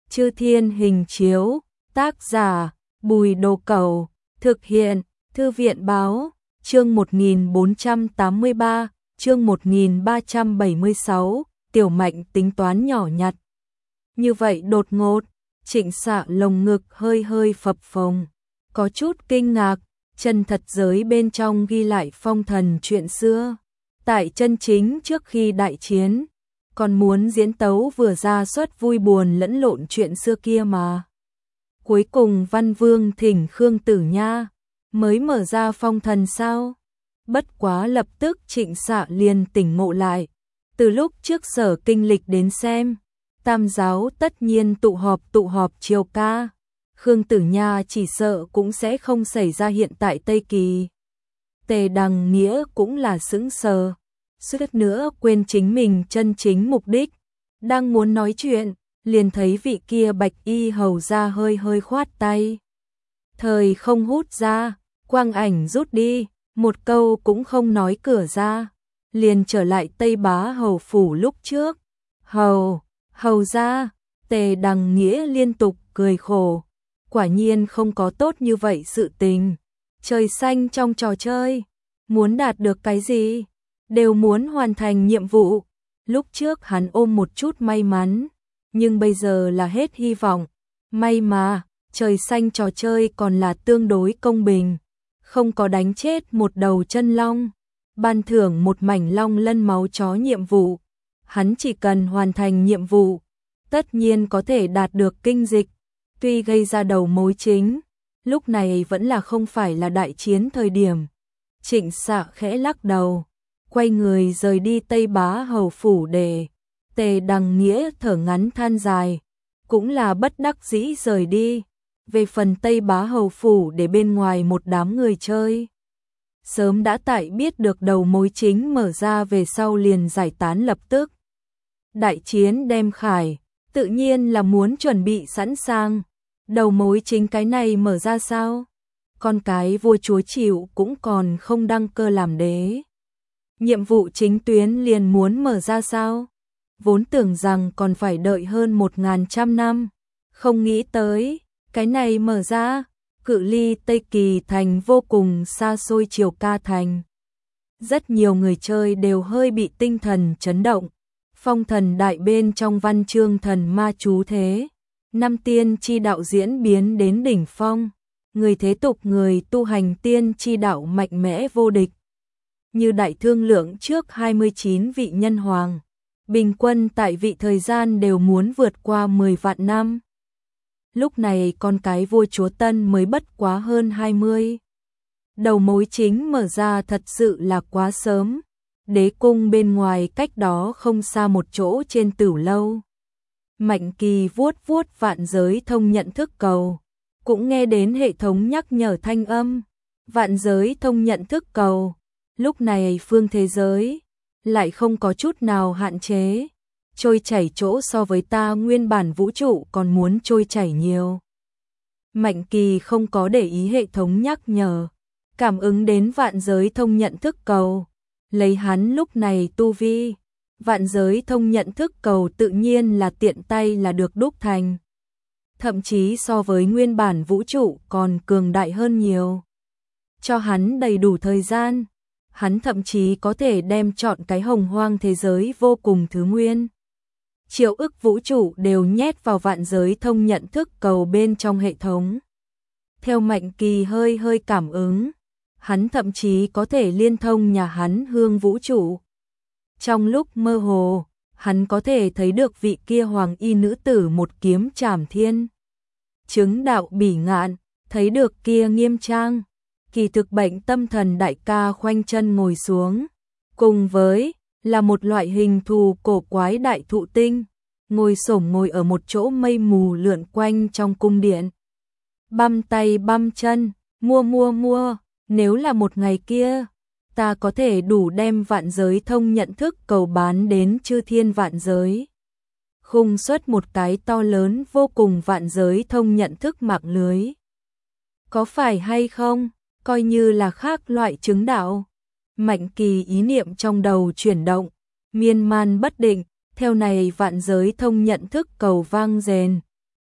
Chư Thiên Hình Chiếu, tác giả Bùi Đồ Cẩu, thực hiện Thư viện Báo, chương 1483, chương 1376, Tiểu Mạnh tính toán nhỏ nhặt. Như vậy đột ngột, Trịnh Xạ lồng ngực hơi hơi phập phồng, có chút kinh ngạc, chân thật giới bên trong ghi lại phong thần chuyện xưa. Tại chân chính trước khi đại chiến, còn muốn diễn tấu vừa ra suất vui buồn lẫn lộn chuyện xưa kia mà. Cuối cùng Văn Vương thỉnh Khương Tử Nha mới mở ra phong thần sao? Bất quá lập tức Trịnh Xạ liền tỉnh ngộ lại. Từ lúc trước Sở Kinh Lịch đến xem, Tam giáo tất nhiên tụ họp chiều ca. Khương Tử Nha chỉ sợ cũng sẽ không xảy ra hiện tại Tây Kỳ. Tề Đằng Nghĩa cũng là sững sờ, suýt nữa quên chính mình chân chính mục đích. Đang muốn nói chuyện, liền thấy vị kia bạch y hầu ra hơi hơi khoát tay. Thời không hút ra, quang ảnh rút đi, một câu cũng không nói cửa ra. Liền trở lại Tây Bá hầu phủ lúc trước. Hầu ra, Tề Đằng Nghĩa liên tục cười khổ. Quả nhiên không có tốt như vậy sự tình. Trời xanh trong trò chơi, muốn đạt được cái gì, đều muốn hoàn thành nhiệm vụ. Lúc trước hắn ôm một chút may mắn, nhưng bây giờ là hết hy vọng. May mà, trời xanh trò chơi còn là tương đối công bình. Không có đánh chết một đầu chân long, ban thưởng một mảnh long lân máu chó nhiệm vụ. Hắn chỉ cần hoàn thành nhiệm vụ, tất nhiên có thể đạt được kinh dịch. Tuy gây ra đầu mối chính, lúc này vẫn là không phải là đại chiến thời điểm. Trịnh Xạ khẽ lắc đầu, quay người rời đi Tây Bá hầu phủ để. Tề Đằng Nghĩa thở ngắn than dài, cũng là bất đắc dĩ rời đi. Về phần Tây Bá hầu phủ để bên ngoài một đám người chơi, sớm đã tại biết được đầu mối chính mở ra về sau liền giải tán lập tức. Đại chiến đem khải, tự nhiên là muốn chuẩn bị sẵn sàng. Đầu mối chính cái này mở ra sao? Con cái vua chúa chịu cũng còn không đăng cơ làm đế. Nhiệm vụ chính tuyến liền muốn mở ra sao? Vốn tưởng rằng còn phải đợi hơn 1100 năm. Không nghĩ tới, cái này mở ra, cự ly Tây Kỳ thành vô cùng xa xôi Triều Ca thành. Rất nhiều người chơi đều hơi bị tinh thần chấn động. Phong thần đại bên trong văn chương thần ma chú thế. Năm tiên chi đạo diễn biến đến đỉnh phong, người thế tục người tu hành tiên chi đạo mạnh mẽ vô địch. Như đại thương lượng trước 29 vị nhân hoàng, bình quân tại vị thời gian đều muốn vượt qua 10 vạn năm. Lúc này con cái vua chúa Tân mới bất quá hơn 20. Đầu mối chính mở ra thật sự là quá sớm. Đế cung bên ngoài cách đó không xa một chỗ trên Tửu Lâu. Mạnh Kỳ vuốt vuốt vạn giới thông nhận thức cầu, cũng nghe đến hệ thống nhắc nhở thanh âm. Vạn giới thông nhận thức cầu, lúc này phương thế giới lại không có chút nào hạn chế, trôi chảy chỗ so với ta nguyên bản vũ trụ còn muốn trôi chảy nhiều. Mạnh Kỳ không có để ý hệ thống nhắc nhở, cảm ứng đến vạn giới thông nhận thức cầu, lấy hắn lúc này tu vi. Vạn giới thông nhận thức cầu tự nhiên là tiện tay là được đúc thành. Thậm chí so với nguyên bản vũ trụ còn cường đại hơn nhiều. Cho hắn đầy đủ thời gian, hắn thậm chí có thể đem chọn cái hồng hoang thế giới vô cùng thứ nguyên. Triệu ức vũ trụ đều nhét vào vạn giới thông nhận thức cầu bên trong hệ thống. Theo Mạnh Kỳ hơi hơi cảm ứng, hắn thậm chí có thể liên thông nhà hắn hương vũ trụ. Trong lúc mơ hồ, hắn có thể thấy được vị kia hoàng y nữ tử một kiếm trảm thiên. Chứng đạo bỉ ngạn, thấy được kia nghiêm trang, kỳ thực bệnh tâm thần đại ca khoanh chân ngồi xuống. Cùng với, là một loại hình thù cổ quái đại thụ tinh, ngồi xổm ngồi ở một chỗ mây mù lượn quanh trong cung điện. Băm tay băm chân, mua, nếu là một ngày kia, ta có thể đủ đem vạn giới thông nhận thức cầu bán đến chư thiên vạn giới. Khung xuất một cái to lớn vô cùng vạn giới thông nhận thức mạng lưới. Có phải hay không, coi như là khác loại chứng đạo. Mạnh Kỳ ý niệm trong đầu chuyển động, miên man bất định, theo này vạn giới thông nhận thức cầu vang rền.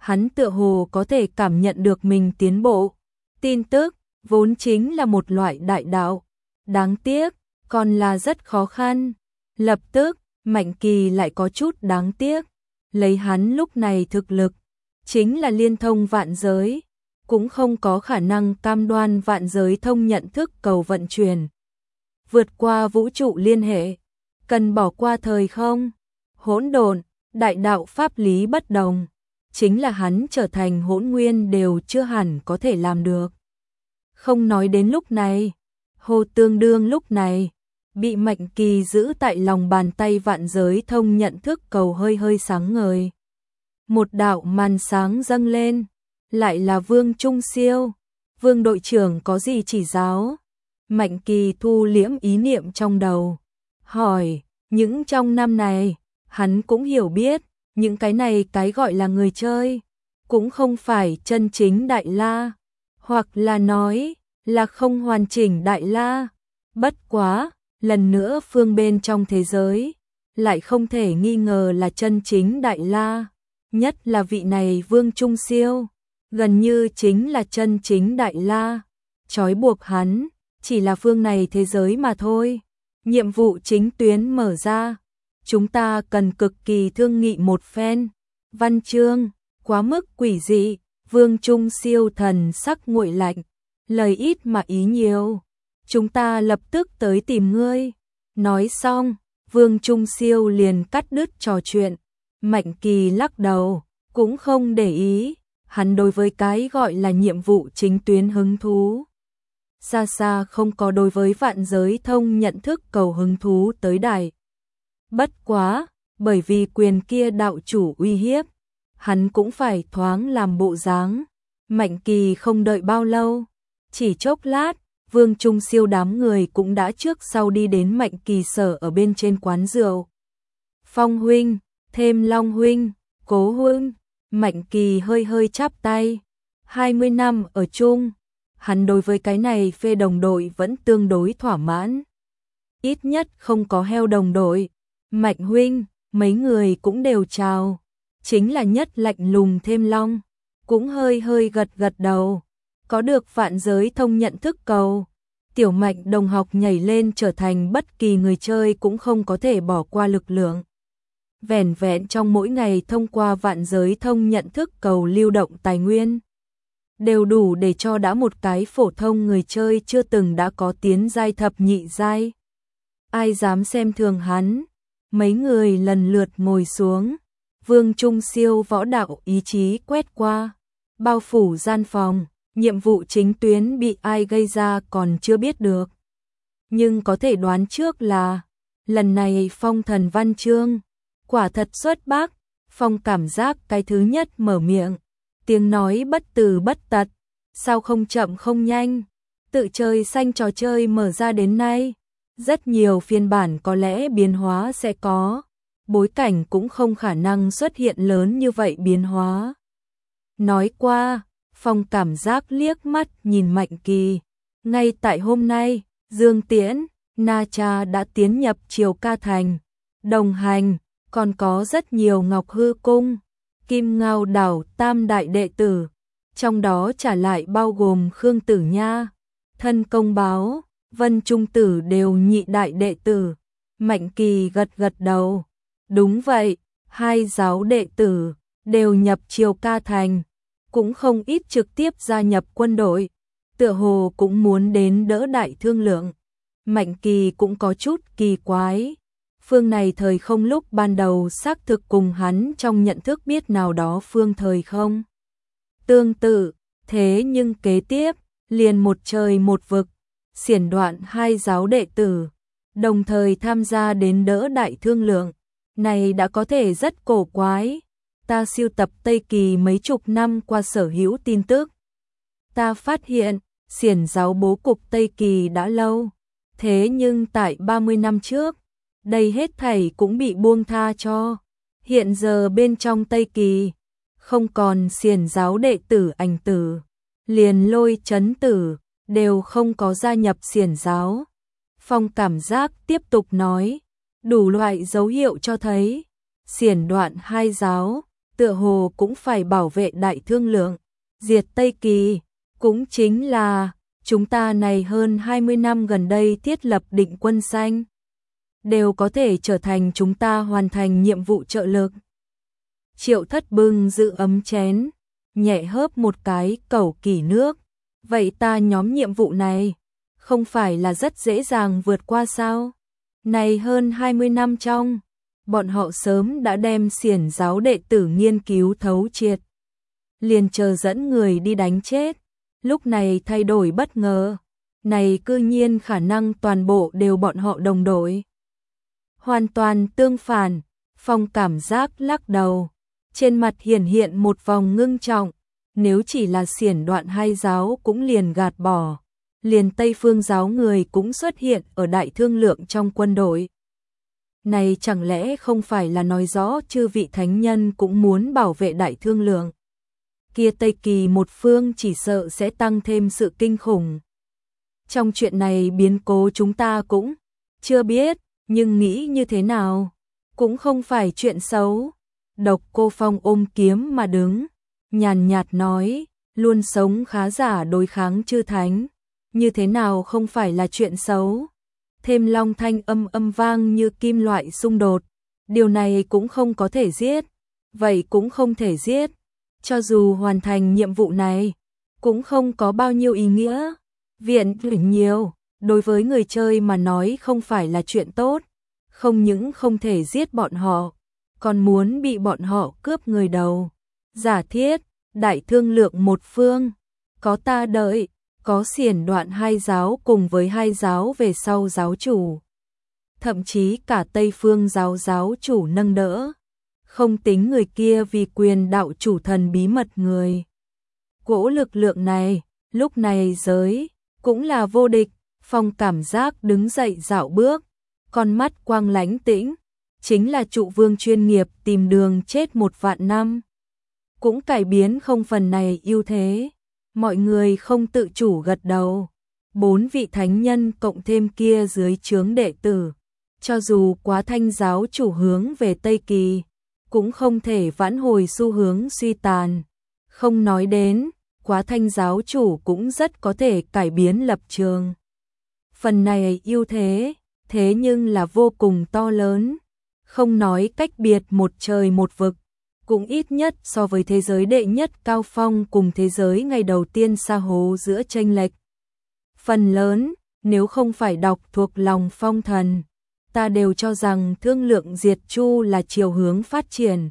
hắn tựa hồ có thể cảm nhận được mình tiến bộ. Tin tức vốn chính là một loại đại đạo, đáng tiếc còn là rất khó khăn. Lập tức, Mạnh Kỳ lại có chút đáng tiếc, lấy hắn lúc này thực lực, chính là liên thông vạn giới, cũng không có khả năng cam đoan vạn giới thông nhận thức cầu vận chuyển. Vượt qua vũ trụ liên hệ, cần bỏ qua thời không, hỗn độn, đại đạo pháp lý bất đồng, chính là hắn trở thành hỗn nguyên đều chưa hẳn có thể làm được. Không nói đến lúc này, Hồ Tương Đương lúc này bị Mạnh Kỳ giữ tại lòng bàn tay vạn giới thông nhận thức cầu hơi hơi sáng ngời. Một đạo màn sáng dâng lên, lại là Vương Trung Siêu. Vương đội trưởng có gì chỉ giáo? Mạnh Kỳ thu liễm ý niệm trong đầu, hỏi, những trong năm này, hắn cũng hiểu biết, những cái này cái gọi là người chơi, cũng không phải chân chính Đại La, hoặc là nói là không hoàn chỉnh Đại La. Bất quá, lần nữa phương bên trong thế giới, lại không thể nghi ngờ là chân chính Đại La, nhất là vị này Vương Trung Siêu, gần như chính là chân chính Đại La, trói buộc hắn, chỉ là phương này thế giới mà thôi. Nhiệm vụ chính tuyến mở ra, chúng ta cần cực kỳ thương nghị một phen. Văn chương, quá mức quỷ dị, Vương Trung Siêu thần sắc nguội lạnh, lời ít mà ý nhiều. Chúng ta lập tức tới tìm ngươi. Nói xong, Vương Trung Siêu liền cắt đứt trò chuyện. Mạnh Kỳ lắc đầu, cũng không để ý, hắn đối với cái gọi là nhiệm vụ chính tuyến hứng thú. Xa xa không có đối với vạn giới thông nhận thức cầu hứng thú tới đại. Bất quá, bởi vì quyền kia đạo chủ uy hiếp, hắn cũng phải thoáng làm bộ dáng. Mạnh Kỳ không đợi bao lâu, chỉ chốc lát, Vương Trung Siêu đám người cũng đã trước sau đi đến Mạnh Kỳ sở ở bên trên quán rượu. Phong huynh, thêm Long huynh, Cố huynh. Mạnh Kỳ hơi hơi chắp tay. 20 năm ở chung, hắn đối với cái này phê đồng đội vẫn tương đối thỏa mãn. Ít nhất không có heo đồng đội. Mạnh huynh, mấy người cũng đều chào. Chính là nhất lạnh lùng thêm Long, cũng hơi hơi gật gật đầu. Có được vạn giới thông nhận thức cầu, Tiểu Mạnh đồng học nhảy lên trở thành bất kỳ người chơi cũng không có thể bỏ qua lực lượng. Vẻn vẹn trong mỗi ngày thông qua vạn giới thông nhận thức cầu lưu động tài nguyên, đều đủ để cho đã một cái phổ thông người chơi chưa từng đã có tiến giai thập nhị giai. Ai dám xem thường hắn? Mấy người lần lượt ngồi xuống. Vương Trung Siêu võ đạo ý chí quét qua, bao phủ gian phòng. Nhiệm vụ chính tuyến bị ai gây ra còn chưa biết được, nhưng có thể đoán trước là lần này Phong thần văn chương quả thật xuất bác. Phong cảm giác cái thứ nhất mở miệng, tiếng nói bất từ bất tật, sao không chậm không nhanh. Tự chơi xanh trò chơi mở ra đến nay, rất nhiều phiên bản có lẽ biến hóa sẽ có, bối cảnh cũng không khả năng xuất hiện lớn như vậy biến hóa. Nói qua, Phong cảm giác liếc mắt nhìn Mạnh Kỳ. Ngay tại hôm nay, Dương Tiễn, Na Cha đã tiến nhập Triều Ca Thành. Đồng hành, còn có rất nhiều Ngọc Hư Cung, Kim Ngao Đảo tam đại đệ tử. Trong đó trả lại bao gồm Khương Tử Nha, Thân Công Báo, Vân Trung Tử đều nhị đại đệ tử. Mạnh Kỳ gật gật đầu. Đúng vậy, hai giáo đệ tử đều nhập Triều Ca Thành. Cũng không ít trực tiếp gia nhập quân đội, tựa hồ cũng muốn đến đỡ đại thương lượng. Mạnh Kỳ cũng có chút kỳ quái. Phương này thời không lúc ban đầu xác thực cùng hắn trong nhận thức biết nào đó phương thời không tương tự, thế nhưng kế tiếp, liền một trời một vực, xiển đoạn hai giáo đệ tử, đồng thời tham gia đến đỡ đại thương lượng. Này đã có thể rất cổ quái. Ta sưu tập Tây Kỳ mấy chục năm qua sở hữu tin tức. Ta phát hiện, xiển giáo bố cục Tây Kỳ đã lâu. Thế nhưng tại 30 năm trước, đây hết thảy cũng bị buông tha cho. Hiện giờ bên trong Tây Kỳ, không còn xiển giáo đệ tử ảnh tử, liền Lôi Chấn Tử, đều không có gia nhập xiển giáo. Phong cảm giác tiếp tục nói, đủ loại dấu hiệu cho thấy, xiển đoạn hai giáo, tựa hồ cũng phải bảo vệ Đại Thương Lượng, diệt Tây Kỳ, cũng chính là chúng ta này hơn 20 năm gần đây thiết lập định quân xanh, đều có thể trở thành chúng ta hoàn thành nhiệm vụ trợ lực. Triệu Thất bưng giữ ấm chén, nhẹ hớp một cái cẩu kỳ nước. Vậy ta nhóm nhiệm vụ này, không phải là rất dễ dàng vượt qua sao? Này hơn 20 năm trong, bọn họ sớm đã đem xiển giáo đệ tử nghiên cứu thấu triệt. Liền chờ dẫn người đi đánh chết. Lúc này thay đổi bất ngờ. Này cư nhiên khả năng toàn bộ đều bọn họ đồng đội. Hoàn toàn tương phản, Phong cảm giác lắc đầu. Trên mặt hiển hiện một vòng ngưng trọng. Nếu chỉ là xiển đoạn hai giáo cũng liền gạt bỏ. Liền Tây Phương giáo người cũng xuất hiện ở Đại Thương Lượng trong quân đội. Này chẳng lẽ không phải là nói rõ chư vị thánh nhân cũng muốn bảo vệ Đại Thương Lượng? Kia Tây Kỳ một phương chỉ sợ sẽ tăng thêm sự kinh khủng. Trong chuyện này biến cố chúng ta cũng chưa biết, nhưng nghĩ như thế nào, cũng không phải chuyện xấu. Độc Cô Phong ôm kiếm mà đứng, nhàn nhạt nói, luôn sống khá giả đối kháng chư thánh, như thế nào không phải là chuyện xấu. Thêm long thanh âm vang như kim loại xung đột, điều này cũng không có thể giết, vậy cũng không thể giết. Cho dù hoàn thành nhiệm vụ này, cũng không có bao nhiêu ý nghĩa. Viện nhiều, đối với người chơi mà nói không phải là chuyện tốt. Không những không thể giết bọn họ, còn muốn bị bọn họ cướp người đầu. Giả thiết, Đại Thương Lượng một phương, có ta đợi, có xiển đoạn hai giáo cùng với hai giáo về sau giáo chủ. Thậm chí cả Tây Phương giáo giáo chủ nâng đỡ. Không tính người kia vì quyền đạo chủ thần bí mật người. Cỗ lực lượng này, lúc này giới, cũng là vô địch. Phong cảm giác đứng dậy dạo bước, con mắt quang lánh tĩnh, chính là trụ vương chuyên nghiệp tìm đường chết 1.000 năm. Cũng cải biến không phần này ưu thế. Mọi người không tự chủ gật đầu. 4 vị thánh nhân cộng thêm kia dưới trướng đệ tử. Cho dù Quá Thanh giáo chủ hướng về Tây Kỳ, cũng không thể vãn hồi xu hướng suy tàn. Không nói đến, Quá Thanh giáo chủ cũng rất có thể cải biến lập trường. Phần này ưu thế, thế nhưng là vô cùng to lớn. Không nói cách biệt một trời một vực, cũng ít nhất so với thế giới đệ nhất cao phong cùng thế giới ngày đầu tiên xa hố giữa chênh lệch. Phần lớn, nếu không phải đọc thuộc lòng Phong Thần, ta đều cho rằng Thương Lượng diệt Chu là chiều hướng phát triển.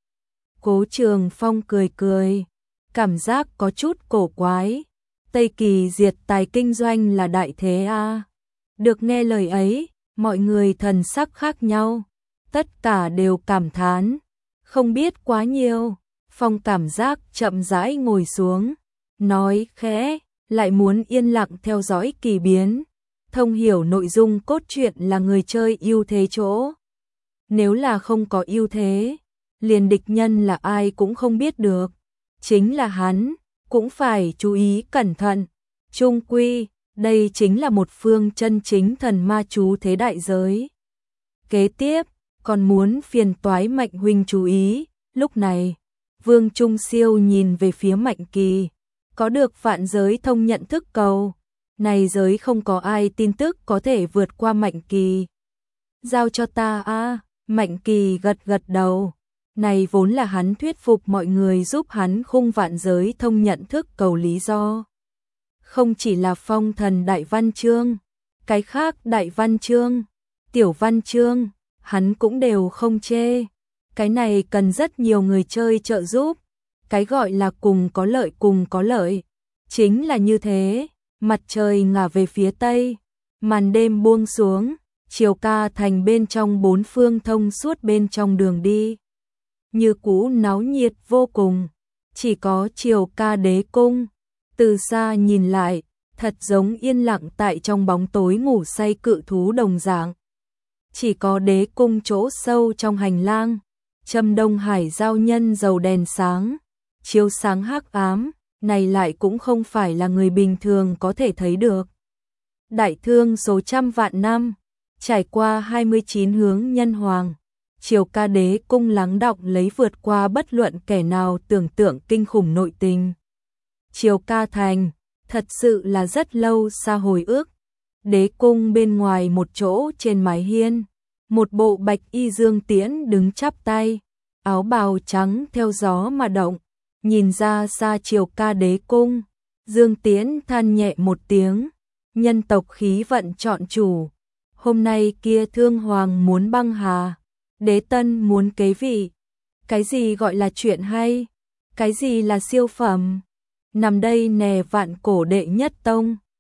Cố Trường Phong cười cười, cảm giác có chút cổ quái. Tây Kỳ diệt tài kinh doanh là đại thế a. Được nghe lời ấy, mọi người thần sắc khác nhau, tất cả đều cảm thán, không biết quá nhiều. Phong cảm giác chậm rãi ngồi xuống, nói khẽ, lại muốn yên lặng theo dõi kỳ biến, thông hiểu nội dung cốt truyện là người chơi ưu thế chỗ. Nếu là không có ưu thế, liền địch nhân là ai cũng không biết được, chính là hắn, cũng phải chú ý cẩn thận. Chung quy, đây chính là một phương chân chính thần ma chú thế đại giới. Kế tiếp, còn muốn phiền toái Mạnh huynh chú ý. Lúc này, Vương Trung Siêu nhìn về phía Mạnh Kỳ, có được vạn giới thông nhận thức cầu. Này giới không có ai tin tức có thể vượt qua Mạnh Kỳ. Giao cho ta a. Mạnh Kỳ gật gật đầu. Này vốn là hắn thuyết phục mọi người giúp hắn khung vạn giới thông nhận thức cầu lý do. Không chỉ là Phong Thần đại văn chương, cái khác đại văn chương, tiểu văn chương, hắn cũng đều không chê. Cái này cần rất nhiều người chơi trợ giúp. Cái gọi là cùng có lợi, chính là như thế. Mặt trời ngả về phía tây, màn đêm buông xuống, chiều ca thành bên trong 4 phương thông suốt bên trong đường đi. Như cũ náo nhiệt vô cùng, chỉ có chiều ca đế cung. Từ xa nhìn lại, thật giống yên lặng tại trong bóng tối ngủ say cự thú đồng dạng. Chỉ có đế cung chỗ sâu trong hành lang, Trâm Đông Hải giao nhân dầu đèn sáng, chiếu sáng hắc ám, này lại cũng không phải là người bình thường có thể thấy được. Đại thương số trăm vạn năm, trải qua 29 hướng nhân hoàng, Triều Ca Đế cung lắng đọng lấy vượt qua bất luận kẻ nào tưởng tượng kinh khủng nội tình. Triều Ca Thành, thật sự là rất lâu xa hồi ức. Đế cung bên ngoài một chỗ trên mái hiên, một bộ bạch y Dương Tiễn đứng chắp tay, áo bào trắng theo gió mà động, nhìn ra xa Triều Ca Đế cung, Dương Tiễn than nhẹ một tiếng, nhân tộc khí vận chọn chủ, hôm nay kia Thương Hoàng muốn băng hà, Đế Tân muốn kế vị, cái gì gọi là chuyện hay, cái gì là siêu phẩm, nằm đây nè vạn cổ đệ nhất tông.